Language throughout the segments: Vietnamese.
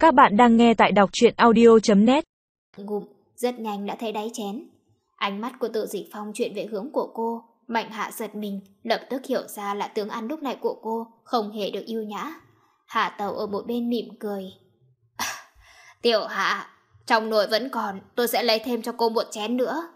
Các bạn đang nghe tại đọc truyện audio.net. Ngụm, rất nhanh đã thấy đáy chén. Ánh mắt của Tự Dịch Phong chuyển về hướng của cô. Mạnh Hạ giật mình, lập tức hiểu ra là tướng ăn lúc này của cô không hề được yêu nhã. Hạ Tẩu ở một bên mỉm cười. Tiểu Hạ, trong nồi vẫn còn, tôi sẽ lấy thêm cho cô một chén nữa.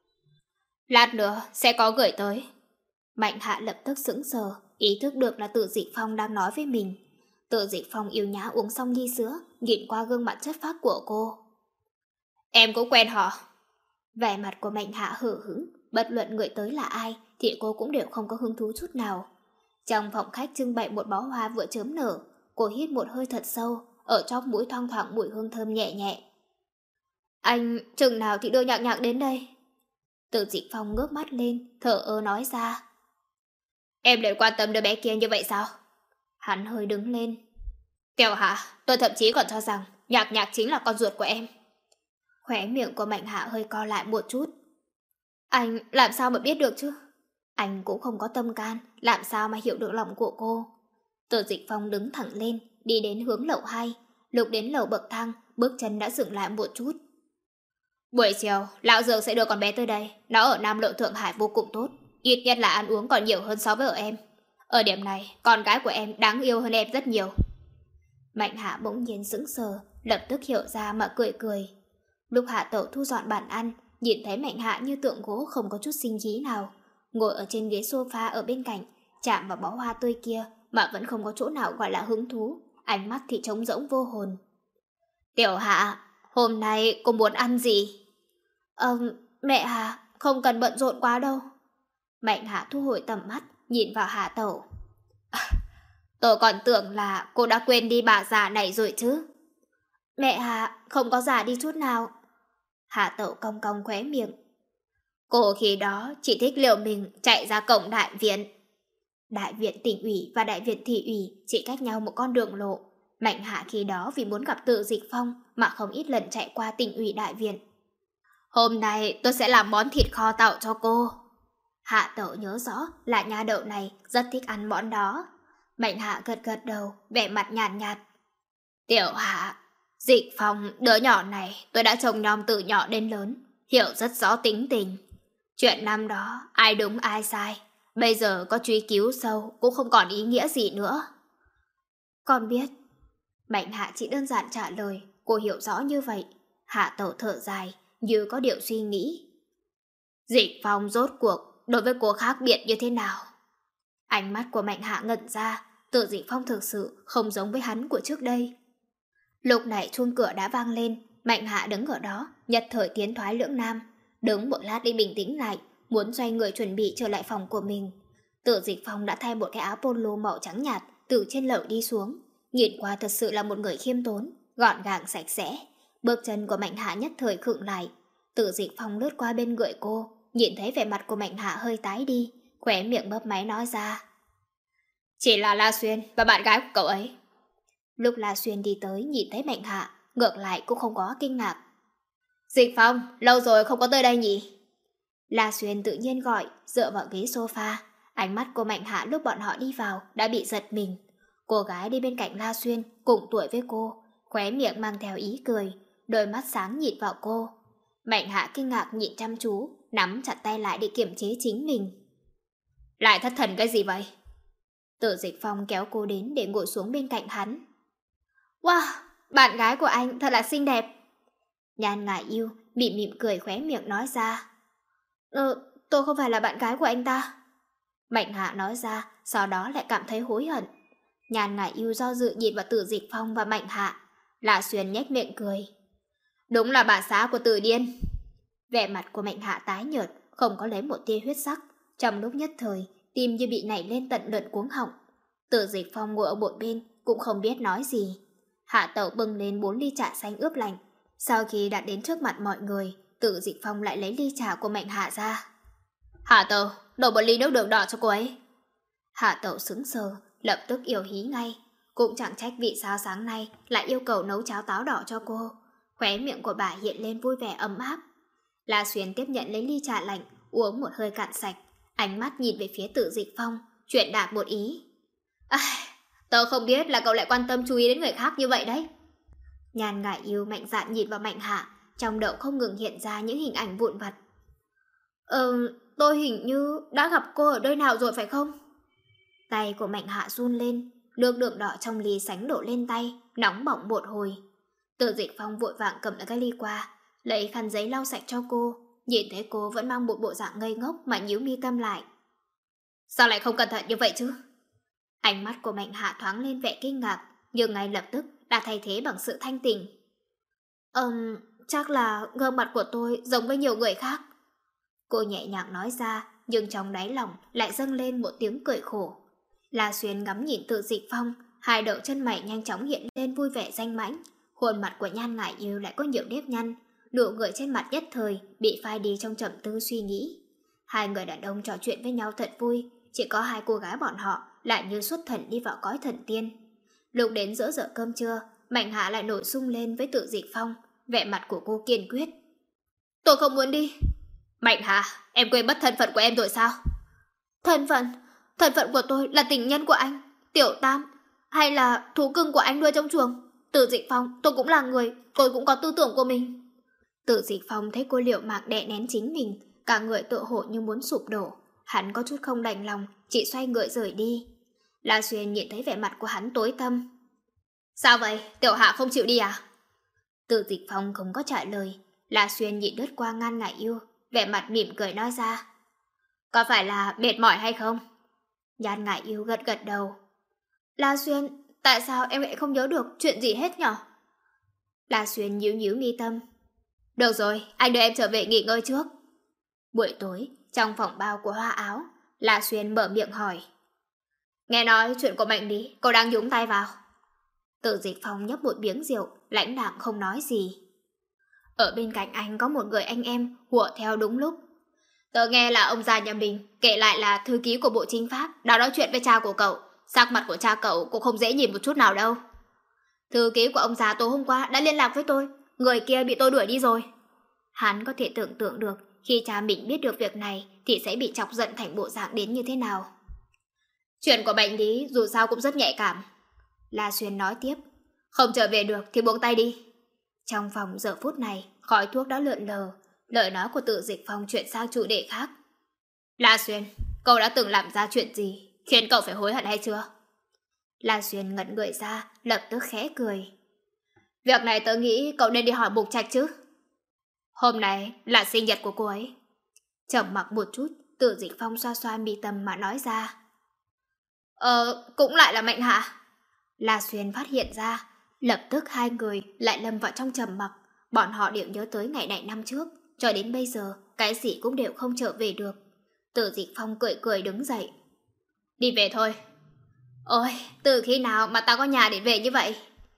Lát nữa sẽ có gửi tới. Mạnh Hạ lập tức sững sờ, ý thức được là Tự Dịch Phong đang nói với mình. Tự Dịch Phong yêu nhã uống xong ly sữa, nhìn qua gương mặt chất phác của cô. Em cũng quen họ. Vẻ mặt của Mạnh Hạ hờ hững, bất luận người tới là ai thì cô cũng đều không có hứng thú chút nào. Trong phòng khách trưng bày một bó hoa vừa chớm nở, cô hít một hơi thật sâu, ở trong mũi thoang thoảng mùi hương thơm nhẹ nhẹ. Anh chừng nào thì đưa Nhạc Nhạc đến đây? Tự Dịch Phong ngước mắt lên, thở ơ nói ra. Em lại quan tâm đứa bé kia như vậy sao? Hắn hơi đứng lên. Tiểu Hạ, tôi thậm chí còn cho rằng Nhạc Nhạc chính là con ruột của em. Khóe miệng của Mạnh Hạ hơi co lại một chút. Anh làm sao mà biết được chứ? Anh cũng không có tâm can, làm sao mà hiểu được lòng của cô? Tự Dịch Phong đứng thẳng lên, đi đến hướng lầu 2. Lúc đến lầu bậc thang, bước chân đã dừng lại một chút. Buổi chiều, Lão Dược sẽ đưa con bé tới đây. Nó ở Nam Lộ Thượng Hải vô cùng tốt, ít nhất là ăn uống còn nhiều hơn so với ở em. Ở điểm này, con gái của em đáng yêu hơn em rất nhiều. Mạnh Hạ bỗng nhiên sững sờ, lập tức hiểu ra mà cười cười. Lúc Hạ Tẩu thu dọn bàn ăn, nhìn thấy Mạnh Hạ như tượng gỗ không có chút sinh khí nào, ngồi ở trên ghế sofa ở bên cạnh, chạm vào bó hoa tươi kia mà vẫn không có chỗ nào gọi là hứng thú, ánh mắt thì trống rỗng vô hồn. Tiểu Hạ, hôm nay cô muốn ăn gì? Mẹ Hạ, không cần bận rộn quá đâu. Mạnh Hạ thu hồi tầm mắt, nhìn vào Hạ Tẩu. Tôi còn tưởng là cô đã quên đi bà già này rồi chứ. Mẹ Hạ, không có già đi chút nào. Hạ Tẩu cong cong khóe miệng. Cô khi đó chỉ thích liệu mình chạy ra cổng đại viện. Đại viện tỉnh ủy và đại viện thị ủy chỉ cách nhau một con đường lộ. Mạnh Hạ khi đó vì muốn gặp Tự Dịch Phong mà không ít lần chạy qua tỉnh ủy đại viện. Hôm nay tôi sẽ làm món thịt kho tàu cho cô. Hạ Tẩu nhớ rõ là nha đậu này rất thích ăn món đó. Mạnh Hạ gật gật đầu, vẻ mặt nhàn nhạt. Tiểu Hạ, Dịch Phong đứa nhỏ này tôi đã trông nom từ nhỏ đến lớn, hiểu rất rõ tính tình. Chuyện năm đó ai đúng ai sai, bây giờ có truy cứu sâu cũng không còn ý nghĩa gì nữa. Con biết. Mạnh Hạ chỉ đơn giản trả lời, cô hiểu rõ như vậy. Hạ Tẩu thở dài, như có điều suy nghĩ. Dịch Phong rốt cuộc đối với cô khác biệt như thế nào? Ánh mắt của Mạnh Hạ ngẩn ra, Tự Dịch Phong thực sự không giống với hắn của trước đây. Lúc này chuông cửa đã vang lên, Mạnh Hạ đứng ở đó, nhất thời tiến thoái lưỡng nan, đứng một lát đi bình tĩnh lại, muốn xoay người chuẩn bị trở lại phòng của mình. Tự Dịch Phong đã thay một cái áo polo màu trắng nhạt từ trên lầu đi xuống, nhìn qua thật sự là một người khiêm tốn, gọn gàng sạch sẽ. Bước chân của Mạnh Hạ nhất thời khựng lại. Tự Dịch Phong lướt qua bên người cô, nhìn thấy vẻ mặt của Mạnh Hạ hơi tái đi, khóe miệng mấp máy nói ra. Chỉ là La Xuyên và bạn gái của cậu ấy. Lúc La Xuyên đi tới nhìn thấy Mạnh Hạ, ngược lại cũng không có kinh ngạc. Dịch Phong, lâu rồi không có tới đây nhỉ? La Xuyên tự nhiên gọi, dựa vào ghế sofa. Ánh mắt của Mạnh Hạ lúc bọn họ đi vào đã bị giật mình. Cô gái đi bên cạnh La Xuyên cùng tuổi với cô, khóe miệng mang theo ý cười, đôi mắt sáng nhìn vào cô. Mạnh Hạ kinh ngạc nhìn chăm chú, nắm chặt tay lại để kiềm chế chính mình. Lại thất thần cái gì vậy? Tự Dịch Phong kéo cô đến để ngồi xuống bên cạnh hắn. Wow, bạn gái của anh thật là xinh đẹp. Nhan Ngải Yêu mỉm mỉm cười khóe miệng nói ra. Tôi không phải là bạn gái của anh ta. Mạnh Hạ nói ra, sau đó lại cảm thấy hối hận. Nhan Ngải Yêu do dự nhìn vào Tự Dịch Phong và Mạnh Hạ. La Xuyên nhếch miệng cười. Đúng là bà xã của Từ Điên. Vẻ mặt của Mạnh Hạ tái nhợt, không có lấy một tia huyết sắc. Trong lúc nhất thời, tim như bị nảy lên tận lượn cuống họng. Tự Dịch Phong ngồi ở một bên, cũng không biết nói gì. Hạ Tẩu bưng lên 4 ly trà xanh ướp lạnh. Sau khi đặt đến trước mặt mọi người, Tự Dịch Phong lại lấy ly trà của Mạnh Hạ ra. Hạ Tẩu, đổ một ly nước đường đỏ cho cô ấy. Hạ Tẩu sững sờ, lập tức yêu hí ngay. Cũng chẳng trách vì sao sáng nay lại yêu cầu nấu cháo táo đỏ cho cô. Khóe miệng của bà hiện lên vui vẻ ấm áp. La Xuyên tiếp nhận lấy ly trà lạnh, uống một hơi cạn sạch, ánh mắt nhìn về phía Tự Dịch Phong, chuyện đạt một ý. Tớ không biết là cậu lại quan tâm chú ý đến người khác như vậy đấy. Nhan Ngải Yêu mạnh dạn nhìn vào Mạnh Hạ, trong đầu không ngừng hiện ra những hình ảnh vụn vặt. Tôi hình như đã gặp cô ở nơi nào rồi phải không? Tay của Mạnh Hạ run lên, nước đường đỏ trong ly sánh đổ lên tay, nóng bỏng một hồi. Từ Dịch Phong vội vàng cầm lại cái ly qua, lấy khăn giấy lau sạch cho cô. Nhìn thấy cô vẫn mang một bộ dạng ngây ngốc mà nhíu mi tâm lại. Sao lại không cẩn thận như vậy chứ? Ánh mắt của Mạnh Hạ thoáng lên vẻ kinh ngạc, nhưng ngay lập tức đã thay thế bằng sự thanh tỉnh. Chắc là gương mặt của tôi giống với nhiều người khác. Cô nhẹ nhàng nói ra, nhưng trong đáy lòng lại dâng lên một tiếng cười khổ. La Xuyên ngắm nhìn Từ Dịch Phong, hai đầu chân mày nhanh chóng hiện lên vui vẻ danh mãnh. Khuôn mặt của Nhan Ngải Yêu lại có nhiều nếp nhăn, nụ cười trên mặt nhất thời bị phai đi trong trầm tư suy nghĩ. Hai người đàn ông trò chuyện với nhau thật vui, chỉ có hai cô gái bọn họ lại như xuất thần đi vào cõi thần tiên. Lúc đến giữa giờ cơm trưa, Mạnh Hạ lại nổi sung lên với Từ Dịch Phong, vẻ mặt của cô kiên quyết. Tôi không muốn đi. Mạnh Hạ, em quên mất thân phận của em rồi sao? Thân phận của tôi là tình nhân của anh, Tiểu Tam, hay là thú cưng của anh nuôi trong chuồng. Từ Dịch Phong, tôi cũng là người, tôi cũng có tư tưởng của mình. Từ Dịch Phong thấy cô liều mạng đè nén chính mình, cả người tựa hồ như muốn sụp đổ. Hắn có chút không đành lòng, chỉ xoay người rời đi. La Xuyên nhìn thấy vẻ mặt của hắn tối tăm. Sao vậy, Tiểu Hạ không chịu đi à? Từ Dịch Phong không có trả lời. La Xuyên nhìn lướt qua Nhan Ngải Yêu, vẻ mặt mỉm cười nói ra. Có phải là mệt mỏi hay không? Nhan Ngải Yêu gật gật đầu. La Xuyên, tại sao em lại không nhớ được chuyện gì hết nhở? La Xuyên nhíu nhíu mi tâm. Được rồi, anh đưa em trở về nghỉ ngơi trước. Buổi tối, trong phòng bao của Hoa Áo, La Xuyên mở miệng hỏi. Nghe nói chuyện của Mạnh Lý, cô đang nhúng tay vào. Từ Dịch Phong nhấp một miếng rượu, lãnh đạm không nói gì. Ở bên cạnh anh có một người anh em hùa theo đúng lúc. Tớ nghe là ông già nhà mình kể lại là thư ký của Bộ Chính pháp đã nói chuyện với cha của cậu. Sắc mặt của cha cậu cũng không dễ nhìn một chút nào đâu. Thư ký của ông già tối hôm qua đã liên lạc với tôi. Người kia bị tôi đuổi đi rồi. Hắn có thể tưởng tượng được khi cha mình biết được việc này thì sẽ bị chọc giận thành bộ dạng đến như thế nào. Chuyện của bệnh lý dù sao cũng rất nhạy cảm. La Xuyên nói tiếp. Không trở về được thì buông tay đi. Trong phòng giờ phút này, khói thuốc đã lượn lờ. Lời nói của Từ Dịch Phong chuyển sang chủ đề khác. La Xuyên, cậu đã từng làm ra chuyện gì khiến cậu phải hối hận hay chưa? La Xuyên ngẩn người ra, lập tức khẽ cười. Việc này tớ nghĩ cậu nên đi hỏi Mục Trạch chứ. Hôm nay là sinh nhật của cô ấy. Trầm mặc một chút, Từ Dịch Phong xoa xoa mi tâm mà nói ra. Cũng lại là Mạnh Hạ. La Xuyên phát hiện ra, lập tức hai người lại lâm vào trong trầm mặc. Bọn họ đều nhớ tới ngày này năm trước, cho đến bây giờ cái gì cũng đều không trở về được. Từ Dịch Phong cười cười đứng dậy. Đi về thôi. Ôi, từ khi nào mà ta có nhà để về như vậy?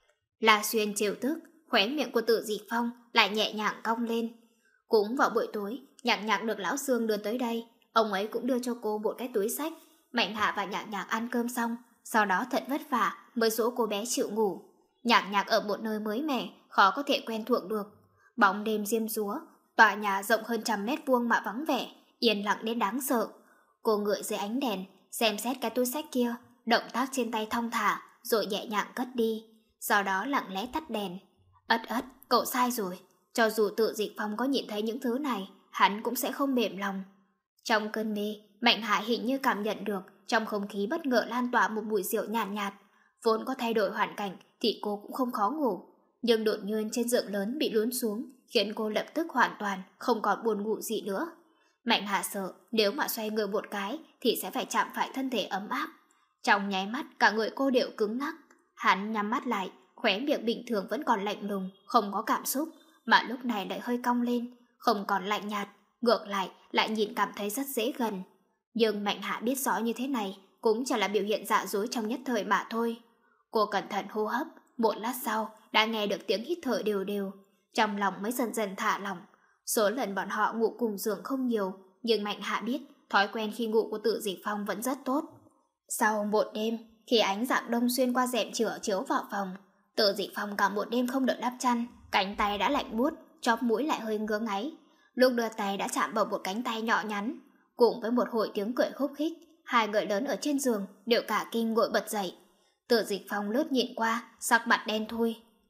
La Xuyên trêu tức, khóe miệng của Từ Dịch Phong lại nhẹ nhàng cong lên. Cũng vào buổi tối, Nhạc Nhạc được Lão Sương đưa tới đây. Ông ấy cũng đưa cho cô một cái túi xách. Mạnh Hạ và Nhạc Nhạc ăn cơm xong, sau đó thật vất vả mới dỗ cô bé chịu ngủ. Nhạc Nhạc ở một nơi mới mẻ, khó có thể quen thuộc được. Bóng đêm diêm dúa, tòa nhà rộng hơn 100 m² mà vắng vẻ, yên lặng đến đáng sợ. Cô ngựa dưới ánh đèn, xem xét cái túi xách kia, động tác trên tay thong thả, rồi nhẹ nhàng cất đi. Sau đó lặng lẽ tắt đèn. Ất, cậu sai rồi. Cho dù Từ Dịch Phong có nhìn thấy những thứ này, hắn cũng sẽ không mềm lòng. Trong cơn mê, Mạnh Hạ hình như cảm nhận được trong không khí bất ngờ lan tỏa một mùi rượu nhàn nhạt. Vốn có thay đổi hoàn cảnh thì cô cũng không khó ngủ, nhưng đột nhiên trên giường lớn bị lún xuống, khiến cô lập tức hoàn toàn không còn buồn ngủ gì nữa. Mạnh Hạ sợ nếu mà xoay người một cái thì sẽ phải chạm phải thân thể ấm áp. Trong nháy mắt cả người cô đều cứng ngắc. Hắn nhắm mắt lại, khóe miệng bình thường vẫn còn lạnh lùng, không có cảm xúc, mà lúc này lại hơi cong lên, không còn lạnh nhạt, ngược lại nhìn cảm thấy rất dễ gần. Nhưng Mạnh Hạ biết rõ như thế này cũng chỉ là biểu hiện giả dối trong nhất thời mà thôi. Cô cẩn thận hô hấp, một lát sau đã nghe được tiếng hít thở đều đều, trong lòng mới dần dần thả lỏng. Số lần bọn họ ngủ cùng giường không nhiều, nhưng Mạnh Hạ biết thói quen khi ngủ của Từ Dịch Phong vẫn rất tốt. Sau một đêm, khi ánh dạng đông xuyên qua rèm chửa chiếu vào phòng, Từ Dịch Phong cả một đêm không được đắp chăn, cánh tay đã lạnh buốt, chóp mũi lại hơi ngứa ngáy. Lúc đưa tay đã chạm vào một cánh tay nhỏ nhắn, cùng với một hồi tiếng cười khúc khích, hai người lớn ở trên giường đều cả kinh ngồi bật dậy. Từ Dịch Phong lướt nhìn qua, sắc mặt đen thui.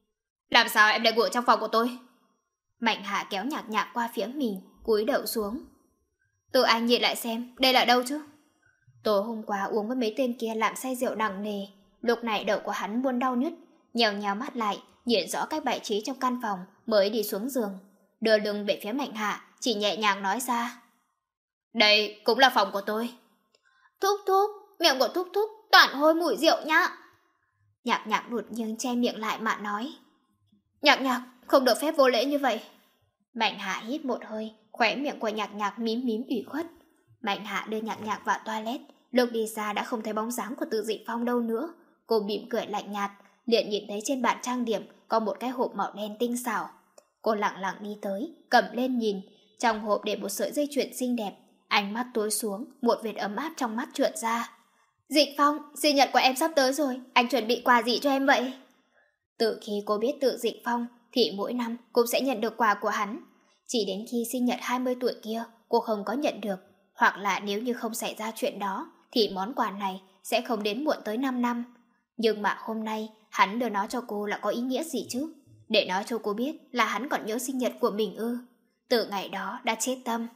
Làm sao em lại ngủ trong phòng của tôi? Mạnh Hạ kéo Nhạc Nhạc qua phía mình, cúi đầu xuống. Tự anh nhìn lại xem, đây là đâu chứ? Tối hôm qua uống với mấy tên kia làm say rượu nặng nề, lúc này đầu của hắn buồn đau nhức, nhèo nhào mắt lại, nhìn rõ cách bài trí trong căn phòng mới đi xuống giường, đưa lưng về phía Mạnh Hạ, chỉ nhẹ nhàng nói ra. Đây cũng là phòng của tôi. Thúc thúc, miệng của thúc thúc toàn hôi mùi rượu nhá. Nhạc Nhạc đột nhiên che miệng lại mà nói. Nhạc Nhạc, không được phép vô lễ như vậy. Mạnh Hạ hít một hơi, khóe miệng của Nhạc Nhạc mím mím ủy khuất. Mạnh Hạ đưa Nhạc Nhạc vào toilet, lúc đi ra đã không thấy bóng dáng của Từ Dị Phong đâu nữa. Cô mỉm cười lạnh nhạt, liền nhìn thấy trên bàn trang điểm có một cái hộp màu đen tinh xảo. Cô lặng lặng đi tới, cầm lên nhìn, trong hộp để một sợi dây chuyền xinh đẹp. Ánh mắt tối xuống, một vệt ấm áp trong mắt trượt ra. Dị Phong, sinh nhật của em sắp tới rồi, anh chuẩn bị quà gì cho em vậy? Từ khi cô biết Từ Dị Phong thì mỗi năm cũng sẽ nhận được quà của hắn. Chỉ đến khi sinh nhật 20 tuổi kia cô không có nhận được, hoặc là nếu như không xảy ra chuyện đó thì món quà này sẽ không đến muộn tới 5 năm. Nhưng mà hôm nay hắn đưa nó cho cô là có ý nghĩa gì chứ? Để nói cho cô biết là hắn còn nhớ sinh nhật của mình ư? Từ ngày đó đã chết tâm.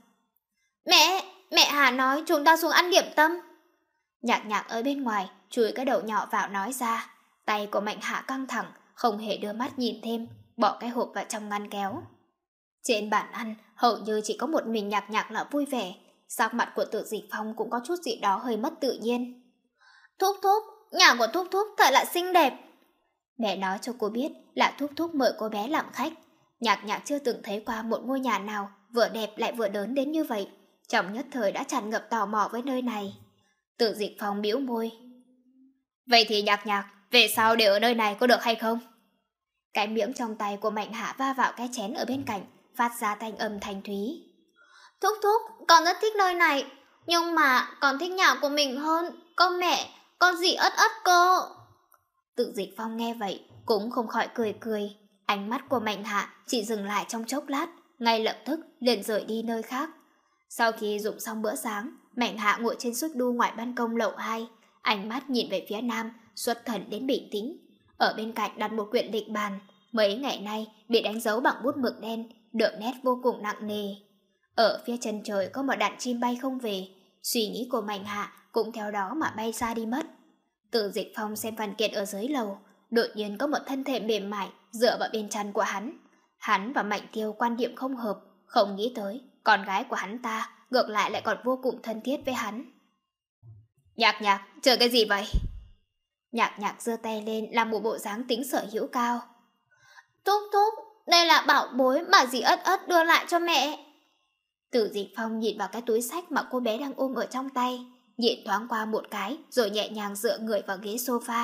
Mẹ Hà nói chúng ta xuống ăn điểm tâm. Nhạc Nhạc ở bên ngoài chùi cái đầu nhỏ vào nói ra. Tay của Mạnh Hạ căng thẳng, không hề đưa mắt nhìn thêm, bỏ cái hộp vào trong ngăn kéo. Trên bàn ăn hầu như chỉ có một mình Nhạc Nhạc là vui vẻ. Sắc mặt của Từ Dị Phong cũng có chút gì đó hơi mất tự nhiên. Thúc thúc, nhà của thúc thúc thật là xinh đẹp. Mẹ nói cho cô biết là thúc thúc mời cô bé làm khách. Nhạc Nhạc chưa từng thấy qua một ngôi nhà nào vừa đẹp lại vừa lớn đến như vậy. Trong nhất thời đã tràn ngập tò mò với nơi này. Từ Dị Phong bĩu môi. Vậy thì Nhạc Nhạc, về sau để ở nơi này có được hay không? Cái miếng trong tay của Mạnh Hạ va vào cái chén ở bên cạnh, phát ra thanh âm thanh thúy. Thúc thúc, con rất thích nơi này, nhưng mà con thích nhà của mình hơn. Con mẹ, con dì ất ất cô. Từ Dị Phong nghe vậy cũng không khỏi cười cười. Ánh mắt của Mạnh Hạ chỉ dừng lại trong chốc lát, ngay lập tức liền rời đi nơi khác. Sau khi dùng xong bữa sáng, Mạnh Hạ ngồi trên xích đu ngoài ban công lầu 2, ánh mắt nhìn về phía nam, xuất thần đến bình tĩnh. Ở bên cạnh đặt một quyển lịch bàn, mấy ngày nay bị đánh dấu bằng bút mực đen, đậm nét vô cùng nặng nề. Ở phía chân trời có một đàn chim bay không về, suy nghĩ của Mạnh Hạ cũng theo đó mà bay xa đi mất. Từ Dịch Phong xem văn kiện ở dưới lầu, đột nhiên có một thân thể mềm mại dựa vào bên chân của hắn. Hắn và Mạnh Tiêu quan điểm không hợp, không nghĩ tới con gái của hắn ta ngược lại còn vô cùng thân thiết với hắn. Nhạc Nhạc, chờ cái gì vậy? Nhạc Nhạc giơ tay lên làm một bộ dáng tính sở hữu cao. Thúc thúc, đây là bảo bối mà dì ất ất đưa lại cho mẹ. Từ Dịch Phong nhìn vào cái túi xách mà cô bé đang ôm ở trong tay, nhìn thoáng qua một cái rồi nhẹ nhàng dựa người vào ghế sofa.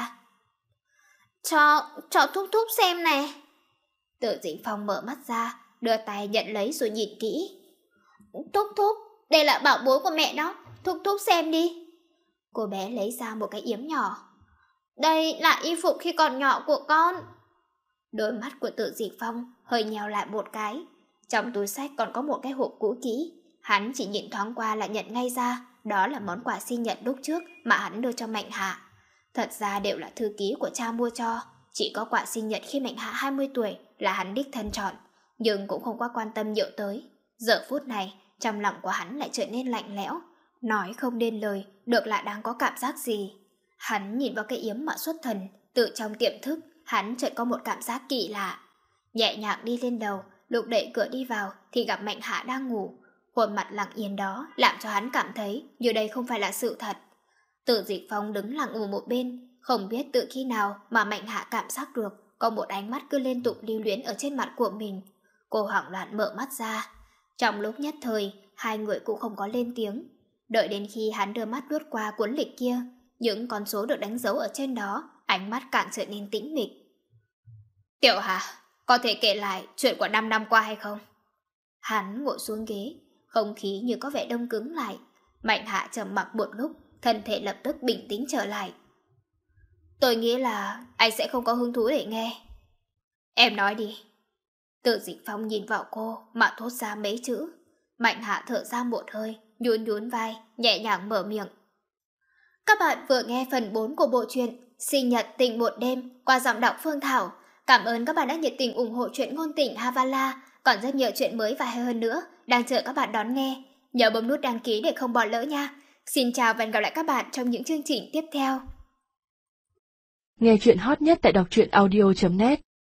Cho thúc thúc xem nè. Từ Dịch Phong mở mắt ra, đưa tay nhận lấy rồi nhìn kỹ. Thúc thúc, đây là bảo bối của mẹ đó, thúc thúc xem đi. Cô bé lấy ra một cái yếm nhỏ. Đây là y phục khi còn nhỏ của con. Đôi mắt của Từ Dịch Phong hơi nheo lại một cái. Trong túi xách còn có một cái hộp cũ kỹ. Hắn chỉ nhìn thoáng qua là nhận ngay ra đó là món quà sinh nhật lúc trước mà hắn đưa cho Mạnh Hạ. Thật ra đều là thư ký của cha mua cho. Chỉ có quà sinh nhật khi Mạnh Hạ 20 tuổi là hắn đích thân chọn, nhưng cũng không quá quan tâm nhiều tới. Giờ phút này trong lòng của hắn lại trở nên lạnh lẽo, nói không nên lời được là đang có cảm giác gì. Hắn nhìn vào cái yếm mà xuất thần. Từ trong tiềm thức hắn chợt có một cảm giác kỳ lạ. Nhẹ nhàng đi lên đầu, lúc đẩy cửa đi vào thì gặp Mạnh Hạ đang ngủ. Khuôn mặt lặng yên đó làm cho hắn cảm thấy như đây không phải là sự thật. Từ Dịch Phong đứng lặng ở một bên, không biết từ khi nào mà Mạnh Hạ cảm giác được có một ánh mắt cứ liên tục lưu luyến ở trên mặt của mình. Cô hoảng loạn mở mắt ra. Trong lúc nhất thời, hai người cũng không có lên tiếng. Đợi đến khi hắn đưa mắt lướt qua cuốn lịch kia, những con số được đánh dấu ở trên đó, ánh mắt càng trở nên tĩnh mịch. Tiểu Hà, có thể kể lại chuyện của 5 năm qua hay không? Hắn ngồi xuống ghế, không khí như có vẻ đông cứng lại. Mạnh Hạ trầm mặc một lúc, thân thể lập tức bình tĩnh trở lại. Tôi nghĩ là anh sẽ không có hứng thú để nghe. Em nói đi. Từ Dịch Phong nhìn vào cô mà thốt ra mấy chữ. Mạnh Hạ thở ra một hơi, nhún nhún vai, nhẹ nhàng mở miệng. Các bạn vừa nghe phần 4 của bộ truyện Sinh nhật tình một đêm qua giọng đọc Phương Thảo. Cảm ơn các bạn đã nhiệt tình ủng hộ truyện ngôn tình Havala, còn rất nhiều chuyện mới và hay hơn nữa đang chờ các bạn đón nghe. Nhớ bấm nút đăng ký để không bỏ lỡ nha. Xin chào và hẹn gặp lại các bạn trong những chương trình tiếp theo. Nghe chuyện hot nhất tại đọc truyện audio.net